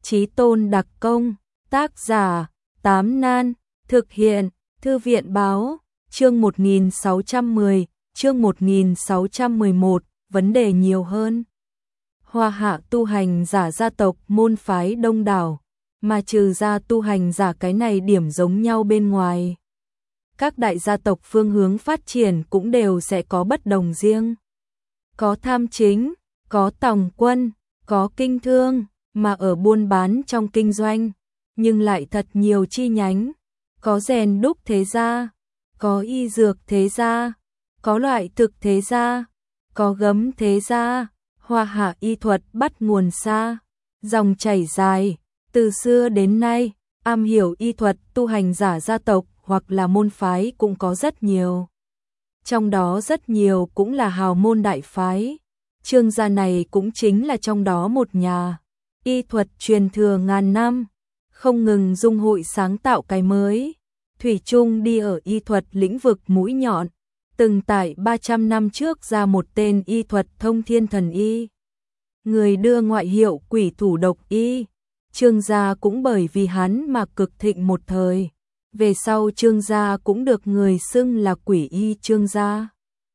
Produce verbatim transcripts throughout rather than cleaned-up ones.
Chí Tôn đặc công, tác giả, Tám Nan, thực hiện, Thư viện báo, chương một nghìn sáu trăm mười, chương một nghìn sáu trăm mười một, vấn đề nhiều hơn. Hoa Hạ tu hành giả gia tộc môn phái đông đảo, mà trừ ra tu hành giả cái này điểm giống nhau bên ngoài. Các đại gia tộc phương hướng phát triển cũng đều sẽ có bất đồng riêng. Có tham chính, có tòng quân, có kinh thương, mà ở buôn bán trong kinh doanh, nhưng lại thật nhiều chi nhánh. Có rèn đúc thế gia, có y dược thế gia, có loại thực thế gia, có gấm thế gia. Hoa Hạ y thuật bắt nguồn xa, dòng chảy dài, từ xưa đến nay, am hiểu y thuật tu hành giả gia tộc hoặc là môn phái cũng có rất nhiều. Trong đó rất nhiều cũng là hào môn đại phái. Trương gia này cũng chính là trong đó một nhà. Y thuật truyền thừa ngàn năm, không ngừng dung hội sáng tạo cái mới. Thủy chung đi ở y thuật lĩnh vực mũi nhọn, từng tại ba trăm năm trước ra một tên y thuật thông thiên thần y. Người đưa ngoại hiệu quỷ thủ độc y. Trương gia cũng bởi vì hắn mà cực thịnh một thời. Về sau Trương gia cũng được người xưng là quỷ y Trương gia.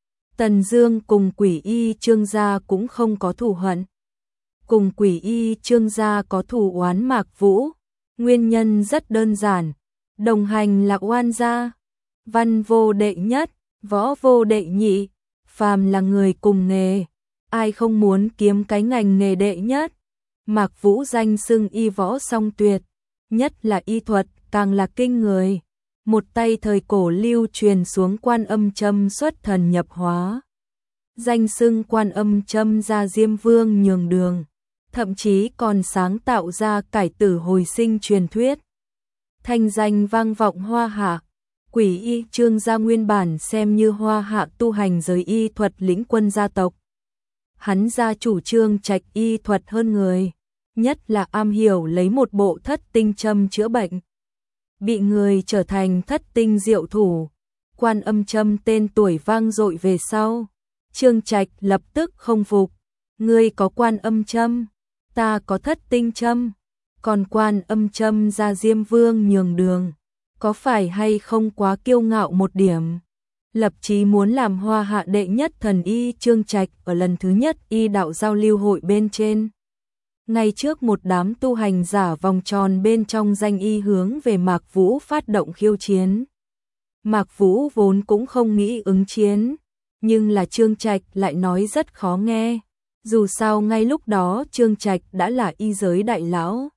Tần Dương cùng quỷ y Trương gia cũng không có thù hận. Cùng quỷ y Trương gia có thù oán Mạc Vũ. Nguyên nhân rất đơn giản. Đồng hành là oan gia. Văn vô đệ nhất, võ vô đệ nhị. Phàm là người cùng nghề, ai không muốn kiếm cái ngành nghề đệ nhất. Mạc Vũ danh xưng y võ song tuyệt, nhất là y thuật càng là kinh người. Một tay thời cổ lưu truyền xuống Quan Âm châm xuất thần nhập hóa. Danh xưng Quan Âm châm ra Diêm Vương nhường đường, thậm chí còn sáng tạo ra cải tử hồi sinh truyền thuyết. Thanh danh vang vọng Hoa Hạ. Quỷ y Trương gia nguyên bản xem như Hoa Hạ tu hành giới y thuật lĩnh quân gia tộc. Hắn gia chủ trương trạch y thuật hơn người, nhất là am hiểu lấy một bộ thất tinh châm chữa bệnh. Bị người trở thành thất tinh diệu thủ, Quan Âm châm tên tuổi vang dội về sau. Trương Trạch lập tức không phục, ngươi có Quan Âm châm, ta có thất tinh châm, còn Quan Âm châm ra Diêm Vương nhường đường, có phải hay không quá kiêu ngạo một điểm? Lập chí muốn làm Hoa Hạ đệ nhất thần y Trương Trạch ở lần thứ nhất y đạo giao lưu hội bên trên. Ngay trước một đám tu hành giả vòng tròn bên trong danh y hướng về Mạc Vũ phát động khiêu chiến. Mạc Vũ vốn cũng không nghĩ ứng chiến, nhưng là Trương Trạch lại nói rất khó nghe. Dù sao ngay lúc đó Trương Trạch đã là y giới đại lão.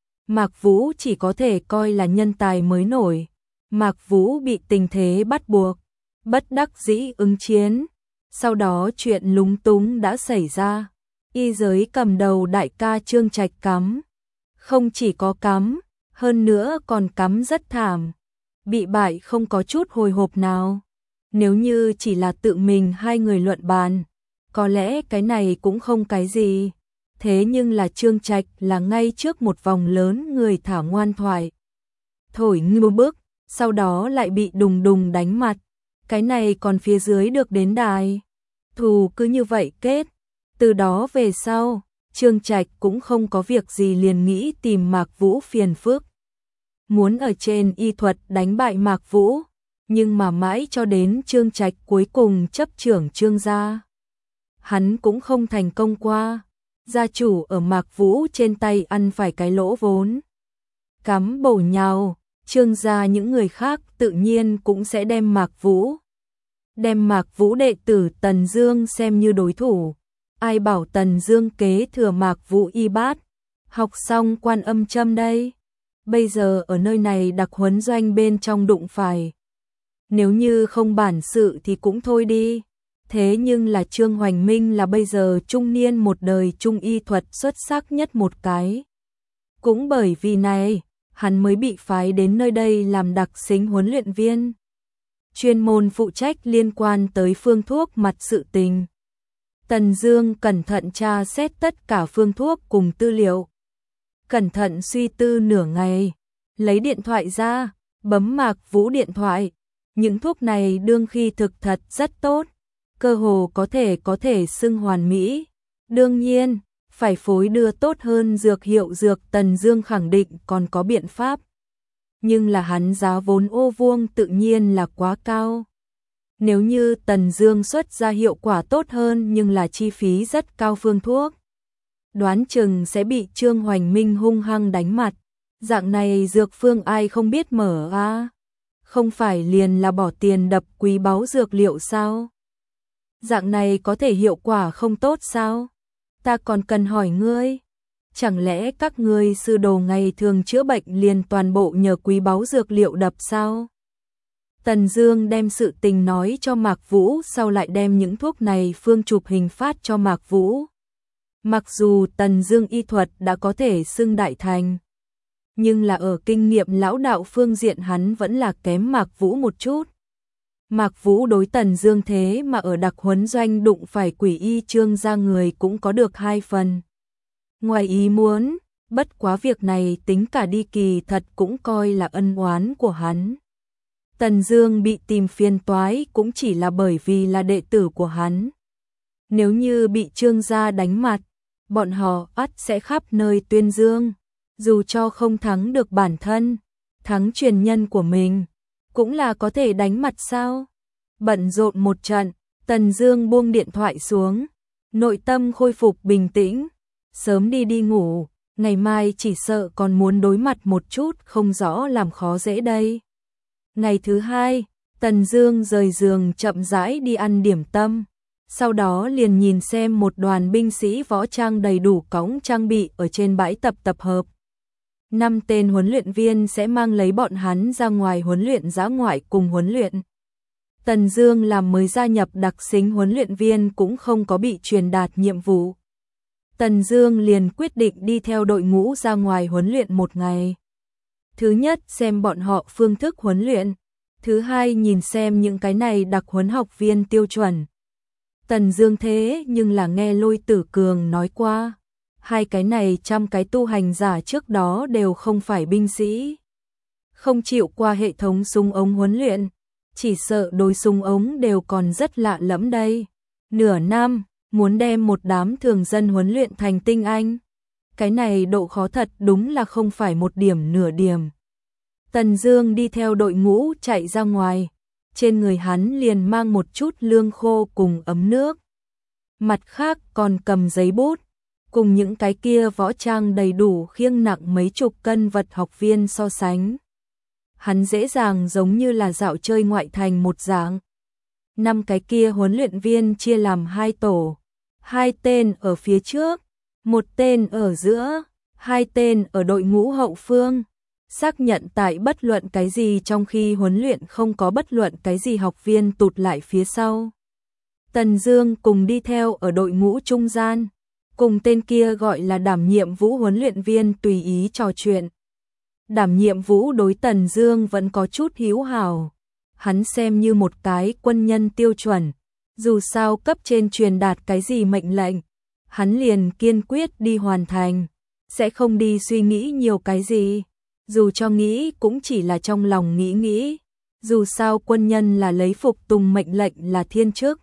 Mạc Vũ chỉ có thể coi là nhân tài mới nổi. Mạc Vũ bị tình thế bắt buộc, bất đắc dĩ ứng chiến. Sau đó chuyện lúng túng đã xảy ra. Y giới cầm đầu đại ca Trương Trạch cắm. Không chỉ có cắm, hơn nữa còn cắm rất thảm. Bị bại không có chút hồi hộp nào. Nếu như chỉ là tự mình hai người luận bàn, có lẽ cái này cũng không cái gì. Thế nhưng là Trương Trạch là ngay trước một vòng lớn người thả ngoan thoại. Thổi ngưu bức, sau đó lại bị đùng đùng đánh mặt. Cái này còn phía dưới được đến đài. Thù cứ như vậy kết. Từ đó về sau, Trương Trạch cũng không có việc gì liền nghĩ tìm Mạc Vũ phiền phức. Muốn ở trên y thuật đánh bại Mạc Vũ, nhưng mà mãi cho đến Trương Trạch cuối cùng chấp trưởng Trương gia. Hắn cũng không thành công qua. Gia chủ ở Mạc Vũ trên tay ăn phải cái lỗ vốn. Cắm bổ nhào, Trương gia những người khác tự nhiên cũng sẽ đem Mạc Vũ. Đem Mạc Vũ đệ tử Tần Dương xem như đối thủ. Ai bảo Tần Dương kế thừa Mạc Vũ y bát, học xong Quan Âm châm đây. Bây giờ ở nơi này đặc huấn doanh bên trong đụng phải. Nếu như không bản sự thì cũng thôi đi. Thế nhưng là Trương Hoành Minh là bây giờ trung niên một đời trung y thuật xuất sắc nhất một cái. Cũng bởi vì này, hắn mới bị phái đến nơi đây làm đặc xính huấn luyện viên. Chuyên môn phụ trách liên quan tới phương thuốc mặt sự tình. Tần Dương cẩn thận tra xét tất cả phương thuốc cùng tư liệu. Cẩn thận suy tư nửa ngày, lấy điện thoại ra, bấm Mạc Vũ điện thoại. Những thuốc này đương khi thực thật rất tốt, cơ hồ có thể có thể xưng hoàn mỹ. Đương nhiên, phải phối đưa tốt hơn dược hiệu dược, Tần Dương khẳng định còn có biện pháp. Nhưng là hắn giá vốn ô vuông tự nhiên là quá cao. Nếu như Tần Dương xuất ra hiệu quả tốt hơn nhưng là chi phí rất cao phương thuốc, đoán chừng sẽ bị Trương Hoành Minh hung hăng đánh mặt. Dạng này dược phương ai không biết mở a? À? Không phải liền là bỏ tiền đập quý báu dược liệu sao? Dạng này có thể hiệu quả không tốt sao? Ta còn cần hỏi ngươi, chẳng lẽ các ngươi sư đồ ngày thường chữa bệnh liền toàn bộ nhờ quý báu dược liệu đập sao? Tần Dương đem sự tình nói cho Mạc Vũ, sau lại đem những thuốc này phương chụp hình phát cho Mạc Vũ. Mặc dù Tần Dương y thuật đã có thể xưng đại thành, nhưng là ở kinh nghiệm lão đạo phương diện hắn vẫn là kém Mạc Vũ một chút. Mạc Vũ đối Tần Dương thế mà ở đặc huấn doanh đụng phải quỷ y Trương gia người cũng có được hai phần. Ngoài ý muốn, bất quá việc này tính cả đi kỳ thật cũng coi là ân oán của hắn. Tần Dương bị tìm phiền toái cũng chỉ là bởi vì là đệ tử của hắn. Nếu như bị Trương gia đánh mặt, bọn họ ắt sẽ khắp nơi tuyên dương, dù cho không thắng được bản thân, thắng truyền nhân của mình, cũng là có thể đánh mặt sao? Bận rộn một trận, Tần Dương buông điện thoại xuống, nội tâm khôi phục bình tĩnh, sớm đi đi ngủ, ngày mai chỉ sợ còn muốn đối mặt một chút không rõ làm khó dễ đây. Ngày thứ hai, Tần Dương rời giường chậm rãi đi ăn điểm tâm, sau đó liền nhìn xem một đoàn binh sĩ võ trang đầy đủ cõng trang bị ở trên bãi tập tập hợp. Năm tên huấn luyện viên sẽ mang lấy bọn hắn ra ngoài huấn luyện dã ngoại cùng huấn luyện. Tần Dương làm mới gia nhập đặc xính huấn luyện viên cũng không có bị truyền đạt nhiệm vụ. Tần Dương liền quyết định đi theo đội ngũ ra ngoài huấn luyện một ngày. Thứ nhất xem bọn họ phương thức huấn luyện, thứ hai nhìn xem những cái này đặc huấn học viên tiêu chuẩn. Tần Dương thế nhưng là nghe Lôi Tử Cường nói qua, hai cái này trăm cái tu hành giả trước đó đều không phải binh sĩ, không chịu qua hệ thống súng ống huấn luyện, chỉ sợ đối súng ống đều còn rất lạ lẫm đây. Nửa năm, muốn đem một đám thường dân huấn luyện thành tinh anh, cái này độ khó thật đúng là không phải một điểm nửa điểm. Tần Dương đi theo đội ngũ chạy ra ngoài, trên người hắn liền mang một chút lương khô cùng ấm nước. Mặt khác còn cầm giấy bút, cùng những cái kia võ trang đầy đủ khiêng nặng mấy chục cân vật học viên so sánh. Hắn dễ dàng giống như là dạo chơi ngoại thành một dạng. Năm cái kia huấn luyện viên chia làm hai tổ, hai tên ở phía trước, một tên ở giữa, hai tên ở đội ngũ hậu phương. Xác nhận tại bất luận cái gì trong khi huấn luyện không có bất luận cái gì học viên tụt lại phía sau. Tần Dương cùng đi theo ở đội ngũ trung gian, cùng tên kia gọi là đảm nhiệm Vũ huấn luyện viên tùy ý trò chuyện. Đảm nhiệm Vũ đối Tần Dương vẫn có chút hữu hảo, hắn xem như một cái quân nhân tiêu chuẩn, dù sao cấp trên truyền đạt cái gì mệnh lệnh, hắn liền kiên quyết đi hoàn thành, sẽ không đi suy nghĩ nhiều cái gì. Dù cho nghĩ cũng chỉ là trong lòng nghĩ nghĩ, dù sao quân nhân là lấy phục tùng mệnh lệnh là thiên chức.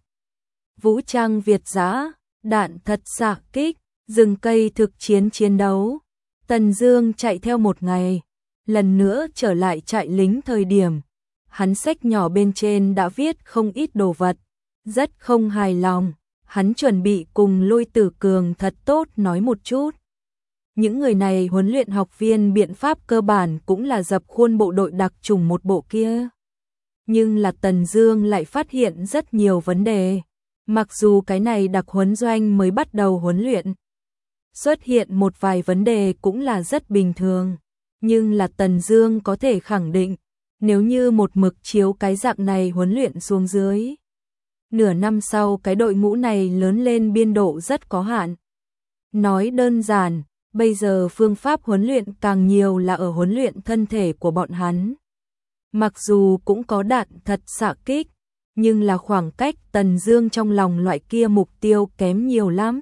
Vũ trang Việt giã, đạn thật xạ kích, rừng cây thực chiến chiến đấu. Tần Dương chạy theo một ngày, lần nữa trở lại trại lính thời điểm, hắn xách nhỏ bên trên đã viết không ít đồ vật, rất không hài lòng, hắn chuẩn bị cùng Lôi Tử Cường thật tốt nói một chút. Những người này huấn luyện học viên biện pháp cơ bản cũng là dập khuôn bộ đội đặc chủng một bộ kia. Nhưng là Tần Dương lại phát hiện rất nhiều vấn đề. Mặc dù cái này đặc huấn doanh mới bắt đầu huấn luyện, xuất hiện một vài vấn đề cũng là rất bình thường. Nhưng là Tần Dương có thể khẳng định, nếu như một mực chiếu cái dạng này huấn luyện xuống dưới, nửa năm sau cái đội ngũ này lớn lên biên độ rất có hạn. Nói đơn giản, bây giờ phương pháp huấn luyện càng nhiều là ở huấn luyện thân thể của bọn hắn. Mặc dù cũng có đạn thật xạ kích, nhưng là khoảng cách Tần Dương trong lòng loại kia mục tiêu kém nhiều lắm.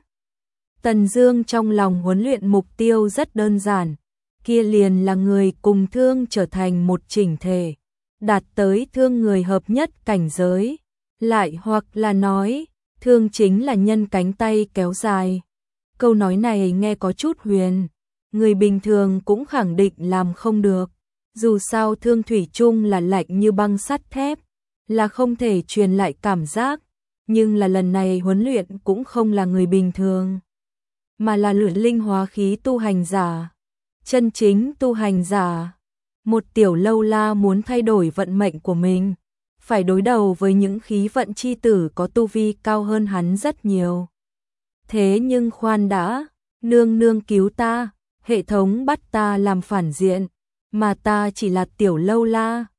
Tần Dương trong lòng huấn luyện mục tiêu rất đơn giản, kia liền là người cùng thương trở thành một chỉnh thể, đạt tới thương người hợp nhất cảnh giới, lại hoặc là nói, thương chính là nhân cánh tay kéo dài. Câu nói này nghe có chút huyền, người bình thường cũng khẳng định làm không được. Dù sao thương thủy chung là lạnh như băng sắt thép, là không thể truyền lại cảm giác, nhưng là lần này huấn luyện cũng không là người bình thường, mà là luyện linh hóa khí tu hành giả, chân chính tu hành giả. Một tiểu lâu la muốn thay đổi vận mệnh của mình, phải đối đầu với những khí vận chi tử có tu vi cao hơn hắn rất nhiều. Thế nhưng khoan đã, nương nương cứu ta, hệ thống bắt ta làm phản diện, mà ta chỉ là tiểu lâu la,